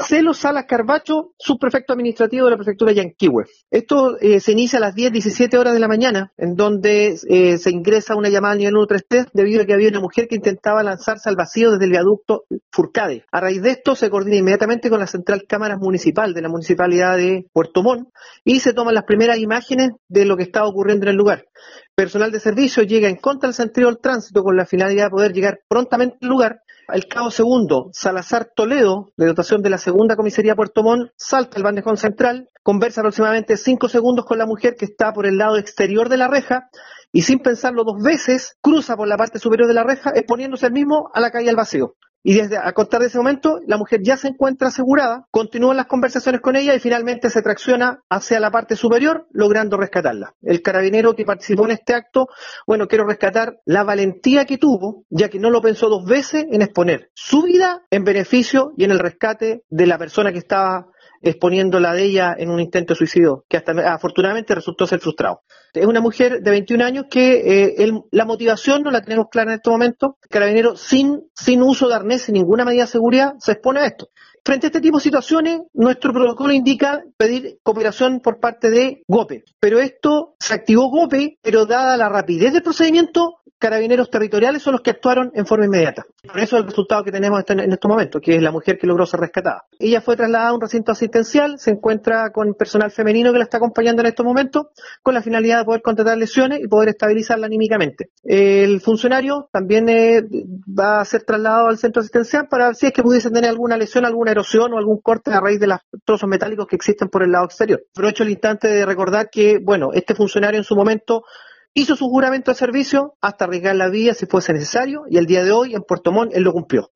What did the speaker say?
Marcelo Salas Carbacho, subprefecto administrativo de la prefectura de Yanquihue. Esto se inicia a las 10:17 horas de la mañana, en donde se ingresa una llamada al nivel 133 debido a que había una mujer que intentaba lanzarse al vacío desde el viaducto Furcade. A raíz de esto se coordina inmediatamente con la central cámaras municipal de la municipalidad de Puerto Montt y se toman las primeras imágenes de lo que estaba ocurriendo en el lugar. Personal de servicio llega en contra del sentido del tránsito con la finalidad de poder llegar prontamente al lugar. El cabo segundo, Salazar Toledo, de dotación de la segunda comisaría Puerto Montt, salta el bandejón central, conversa aproximadamente 5 segundos con la mujer que está por el lado exterior de la reja y sin pensarlo 2 veces, cruza por la parte superior de la reja, exponiéndose él mismo a la caída al vacío. Y desde a contar de ese momento, la mujer ya se encuentra asegurada, continúan las conversaciones con ella y finalmente se tracciona hacia la parte superior, logrando rescatarla. El carabinero que participó en este acto, quiero rescatar la valentía que tuvo, ya que no lo pensó 2 veces en exponer su vida en beneficio y en el rescate de la persona que estaba exponiendo la de ella en un intento de suicidio, que hasta afortunadamente resultó ser frustrado. Es una mujer de 21 años que la motivación no la tenemos clara en este momento. El carabinero, sin uso de arnés y ninguna medida de seguridad, se expone a esto. Frente a este tipo de situaciones, nuestro protocolo indica pedir cooperación por parte de GOPE. Pero esto se activó GOPE, pero dada la rapidez del procedimiento, carabineros territoriales son los que actuaron en forma inmediata. Por eso el resultado que tenemos en estos momentos, que es la mujer que logró ser rescatada. Ella fue trasladada a un recinto asistencial, se encuentra con personal femenino que la está acompañando en estos momentos, con la finalidad de poder contratar lesiones y poder estabilizarla anímicamente. El funcionario también va a ser trasladado al centro asistencial para ver si es que pudiesen tener alguna lesión, alguna erosión o algún corte a raíz de los trozos metálicos que existen por el lado exterior. Aprovecho el instante de recordar que, este funcionario en su momento hizo su juramento de servicio hasta arriesgar la vida si fuese necesario y el día de hoy en Puerto Montt él lo cumplió.